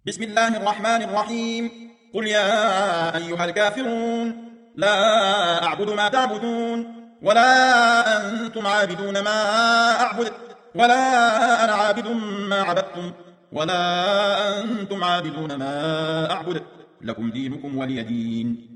بسم الله الرحمن الرحيم. قل يا أيها الكافرون لا أعبد ما تعبدون ولا أنتم عابدون ما أعبد ولا أنا عابد ما عبدتم ولا أنتم عابدون ما أعبد لكم دينكم ولي دين.